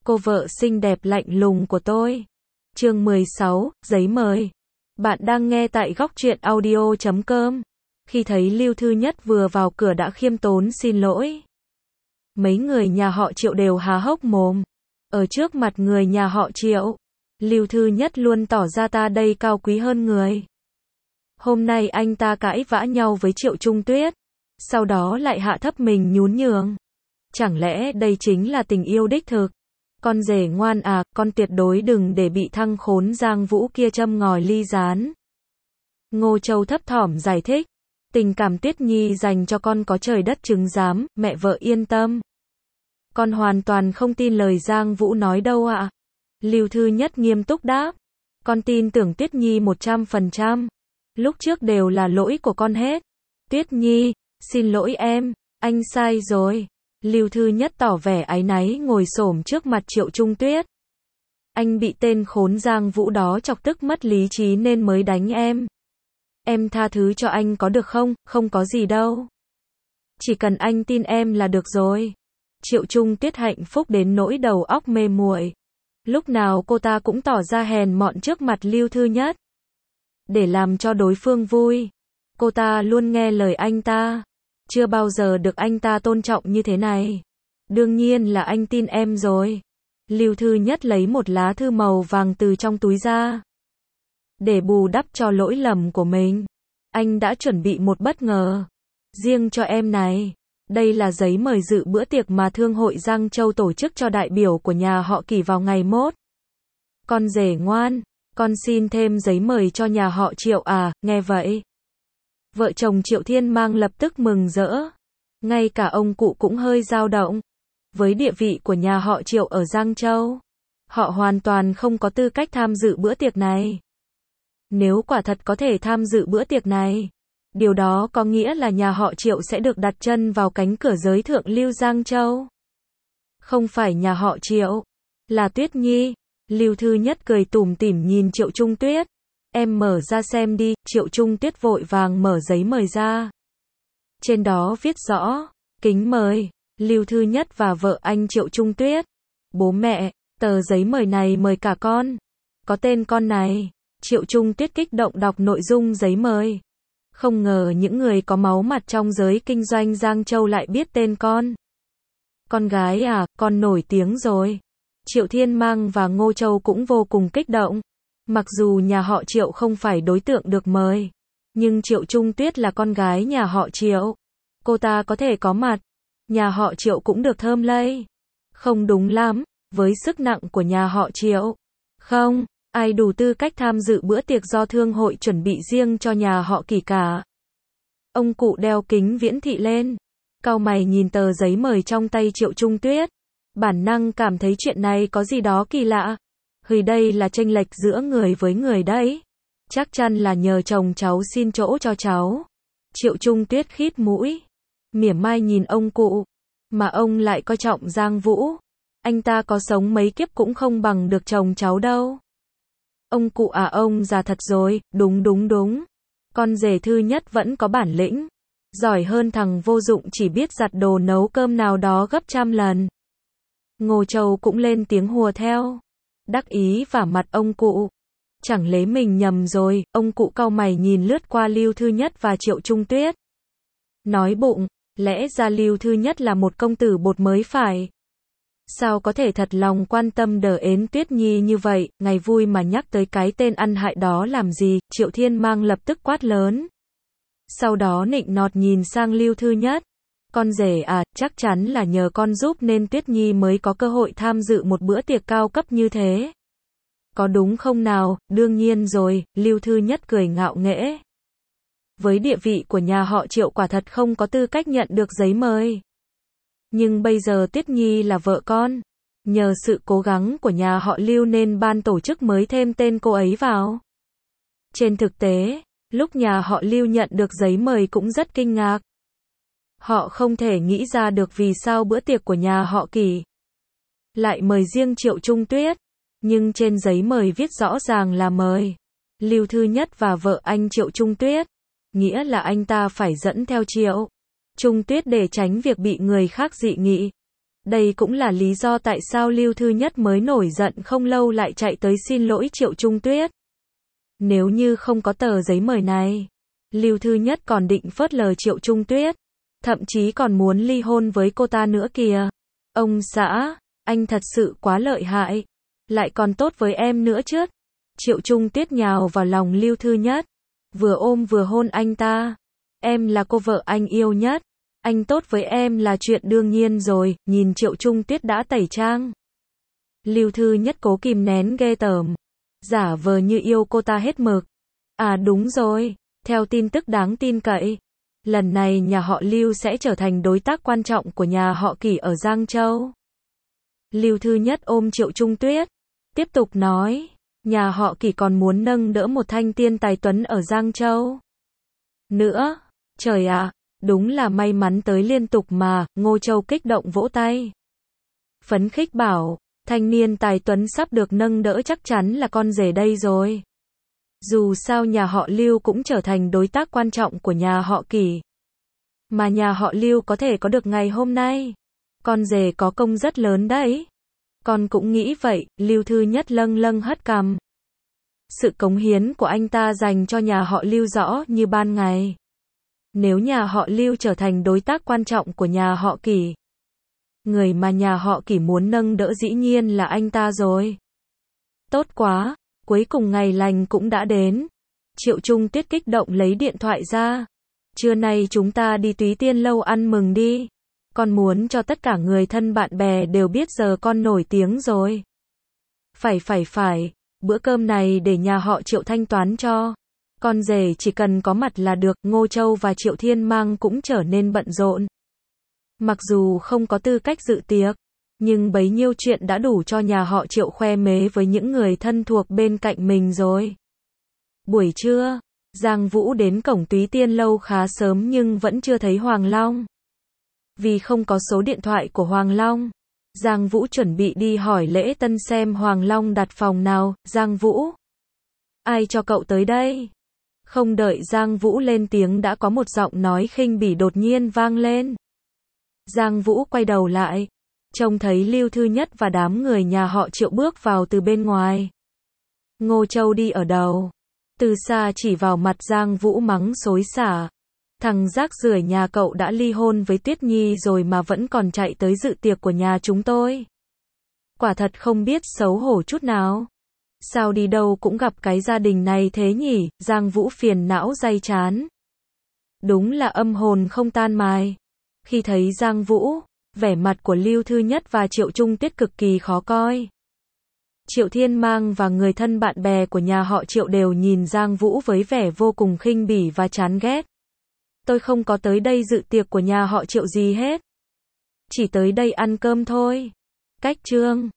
cô vợ xinh đẹp lạnh lùng của tôi. Chương 16, giấy mời. Bạn đang nghe tại góc truyện audio.com. Khi thấy Lưu Thư Nhất vừa vào cửa đã khiêm tốn xin lỗi. Mấy người nhà họ Triệu đều há hốc mồm. Ở trước mặt người nhà họ Triệu, Lưu Thư Nhất luôn tỏ ra ta đây cao quý hơn người. Hôm nay anh ta cãi vã nhau với Triệu Trung Tuyết, sau đó lại hạ thấp mình nhún nhường. Chẳng lẽ đây chính là tình yêu đích thực? Con rể ngoan à, con tuyệt đối đừng để bị thằng khốn Giang Vũ kia châm ngòi ly gián. Ngô Châu thấp thỏm giải thích. Tình cảm Tuyết Nhi dành cho con có trời đất chứng giám, mẹ vợ yên tâm. Con hoàn toàn không tin lời Giang Vũ nói đâu ạ. Lưu Thư Nhất nghiêm túc đáp. Con tin tưởng Tuyết Nhi 100%. Lúc trước đều là lỗi của con hết. Tuyết Nhi, xin lỗi em, anh sai rồi. Lưu Thư Nhất tỏ vẻ áy náy ngồi xổm trước mặt Triệu Trung Tuyết. Anh bị tên khốn Giang Vũ đó chọc tức mất lý trí nên mới đánh em. Em tha thứ cho anh có được không? Không có gì đâu. Chỉ cần anh tin em là được rồi. Triệu Trung Tuyết hạnh phúc đến nỗi đầu óc mê muội. Lúc nào cô ta cũng tỏ ra hèn mọn trước mặt Lưu Thư Nhất. Để làm cho đối phương vui, cô ta luôn nghe lời anh ta. Chưa bao giờ được anh ta tôn trọng như thế này. Đương nhiên là anh tin em rồi. Lưu Thư Nhất lấy một lá thư màu vàng từ trong túi ra. Để bù đắp cho lỗi lầm của mình, anh đã chuẩn bị một bất ngờ. Riêng cho em này. Đây là giấy mời dự bữa tiệc mà Thương hội Giang Châu tổ chức cho đại biểu của nhà họ Kỳ vào ngày mốt. Con rể ngoan, con xin thêm giấy mời cho nhà họ Triệu à, nghe vậy. Vợ chồng Triệu Thiên Mang lập tức mừng rỡ. Ngay cả ông cụ cũng hơi dao động. Với địa vị của nhà họ Triệu ở Giang Châu, họ hoàn toàn không có tư cách tham dự bữa tiệc này. Nếu quả thật có thể tham dự bữa tiệc này, điều đó có nghĩa là nhà họ Triệu sẽ được đặt chân vào cánh cửa giới thượng lưu Giang Châu. Không phải nhà họ Triệu, là Tuyết Nhi. Lưu Thư Nhất cười tủm tỉm nhìn Triệu Trung Tuyết. Em mở ra xem đi. Triệu Trung Tuyết vội vàng mở giấy mời ra. Trên đó viết rõ, kính mời, Lưu Thư Nhất và vợ anh Triệu Trung Tuyết. Bố mẹ, tờ giấy mời này mời cả con. Có tên con này. Triệu Trung Tuyết kích động đọc nội dung giấy mời. Không ngờ những người có máu mặt trong giới kinh doanh Giang Châu lại biết tên con. Con gái à, con nổi tiếng rồi. Triệu Thiên Mang và Ngô Châu cũng vô cùng kích động. Mặc dù nhà họ Triệu không phải đối tượng được mời, nhưng Triệu Trung Tuyết là con gái nhà họ Triệu. Cô ta có thể có mặt, nhà họ Triệu cũng được thơm lây. Không đúng lắm, với sức nặng của nhà họ Triệu. Không, ai đủ tư cách tham dự bữa tiệc do thương hội chuẩn bị riêng cho nhà họ Kỳ cả. Ông cụ đeo kính viễn thị lên, cau mày nhìn tờ giấy mời trong tay Triệu Trung Tuyết. Bản năng cảm thấy chuyện này có gì đó kỳ lạ. Đây là chênh lệch giữa người với người đấy. Chắc chắn là nhờ chồng cháu xin chỗ cho cháu. Triệu Trung Tuyết khít mũi, mỉa mai nhìn ông cụ. Mà ông lại coi trọng Giang Vũ. Anh ta có sống mấy kiếp cũng không bằng được chồng cháu đâu. Ông cụ à, ông già thật rồi. Đúng. Con rể Thư Nhất vẫn có bản lĩnh. Giỏi hơn thằng vô dụng chỉ biết giặt đồ nấu cơm nào đó gấp trăm lần. Ngô Châu cũng lên tiếng hùa theo. Đắc ý vả mặt ông cụ. Chẳng lẽ mình nhầm rồi? Ông cụ cau mày nhìn lướt qua Lưu Thư Nhất và Triệu Trung Tuyết. Nói bụng, lẽ ra Lưu Thư Nhất là một công tử bột mới phải. Sao có thể thật lòng quan tâm đờ ến Tuyết Nhi như vậy, ngày vui mà nhắc tới cái tên ăn hại đó làm gì? Triệu Thiên Mang lập tức quát lớn. Sau đó nịnh nọt nhìn sang Lưu Thư Nhất. Con rể à, chắc chắn là nhờ con giúp nên Tuyết Nhi mới có cơ hội tham dự một bữa tiệc cao cấp như thế. Có đúng không nào? Đương nhiên rồi, Lưu Thư Nhất cười ngạo nghễ. Với địa vị của nhà họ Triệu quả thật không có tư cách nhận được giấy mời. Nhưng bây giờ Tuyết Nhi là vợ con. Nhờ sự cố gắng của nhà họ Lưu nên ban tổ chức mới thêm tên cô ấy vào. Trên thực tế, lúc nhà họ Lưu nhận được giấy mời cũng rất kinh ngạc. Họ không thể nghĩ ra được vì sao bữa tiệc của nhà họ Kỳ lại mời riêng Triệu Trung Tuyết. Nhưng trên giấy mời viết rõ ràng là mời Lưu Thư Nhất và vợ anh Triệu Trung Tuyết. Nghĩa là anh ta phải dẫn theo Triệu Trung Tuyết để tránh việc bị người khác dị nghị. Đây cũng là lý do tại sao Lưu Thư Nhất mới nổi giận không lâu lại chạy tới xin lỗi Triệu Trung Tuyết. Nếu như không có tờ giấy mời này, Lưu Thư Nhất còn định phớt lờ Triệu Trung Tuyết, thậm chí còn muốn ly hôn với cô ta nữa kìa. Ông xã, anh thật sự quá lợi hại, lại còn tốt với em nữa chứ. Triệu Trung Tuyết nhào vào lòng Lưu Thư Nhất, vừa ôm vừa hôn anh ta. Em là cô vợ anh yêu nhất, anh tốt với em là chuyện đương nhiên rồi. Nhìn Triệu Trung Tuyết đã tẩy trang, Lưu Thư Nhất cố kìm nén ghê tởm, giả vờ như yêu cô ta hết mực. À đúng rồi, theo tin tức đáng tin cậy, lần này nhà họ Lưu sẽ trở thành đối tác quan trọng của nhà họ Kỷ ở Giang Châu. Lưu Thư Nhất ôm Triệu Trung Tuyết, tiếp tục nói, nhà họ Kỷ còn muốn nâng đỡ một thanh niên tài tuấn ở Giang Châu nữa. Trời ạ, đúng là may mắn tới liên tục mà. Ngô Châu kích động vỗ tay, phấn khích bảo, thanh niên tài tuấn sắp được nâng đỡ chắc chắn là con rể đây rồi. Dù sao nhà họ Lưu cũng trở thành đối tác quan trọng của nhà họ Kỷ, mà nhà họ Lưu có thể có được ngày hôm nay, con rể có công rất lớn đấy. Con cũng nghĩ vậy. Lưu Thư Nhất lâng lâng hất cằm. Sự cống hiến của anh ta dành cho nhà họ Lưu rõ như ban ngày. Nếu nhà họ Lưu trở thành đối tác quan trọng của nhà họ Kỷ, người mà nhà họ Kỷ muốn nâng đỡ dĩ nhiên là anh ta rồi. Tốt quá, cuối cùng ngày lành cũng đã đến. Triệu Trung Tuyết kích động lấy điện thoại ra. Trưa nay chúng ta đi Túy Tiên Lâu ăn mừng đi. Con muốn cho tất cả người thân bạn bè đều biết giờ con nổi tiếng rồi. Phải, bữa cơm này để nhà họ Triệu thanh toán cho. Con rể chỉ cần có mặt là được. Ngô Châu và Triệu Thiên Mang cũng trở nên bận rộn. Mặc dù không có tư cách dự tiệc, nhưng bấy nhiêu chuyện đã đủ cho nhà họ Triệu khoe mẽ với những người thân thuộc bên cạnh mình rồi. Buổi trưa, Giang Vũ đến cổng Túy Tiên Lâu khá sớm nhưng vẫn chưa thấy Hoàng Long. Vì không có số điện thoại của Hoàng Long, Giang Vũ chuẩn bị đi hỏi Lễ Tân xem Hoàng Long đặt phòng nào. Giang Vũ, ai cho cậu tới đây? Không đợi Giang Vũ lên tiếng đã có một giọng nói khinh bỉ đột nhiên vang lên. Giang Vũ quay đầu lại, trông thấy Lưu Thư Nhất và đám người nhà họ Triệu bước vào từ bên ngoài. Ngô Châu đi ở đầu, từ xa chỉ vào mặt Giang Vũ mắng xối xả. Thằng rác rưởi nhà cậu đã ly hôn với Tuyết Nhi rồi mà vẫn còn chạy tới dự tiệc của nhà chúng tôi. Quả thật không biết xấu hổ chút nào. Sao đi đâu cũng gặp cái gia đình này thế nhỉ? Giang Vũ phiền não day chán. Đúng là âm hồn không tan mài. Khi thấy Giang Vũ, vẻ mặt của Lưu Thư Nhất và Triệu Trung Tuyết cực kỳ khó coi. Triệu Thiên Mang và người thân bạn bè của nhà họ Triệu đều nhìn Giang Vũ với vẻ vô cùng khinh bỉ và chán ghét. Tôi không có tới đây dự tiệc của nhà họ Triệu gì hết. Chỉ tới đây ăn cơm thôi. Cách chương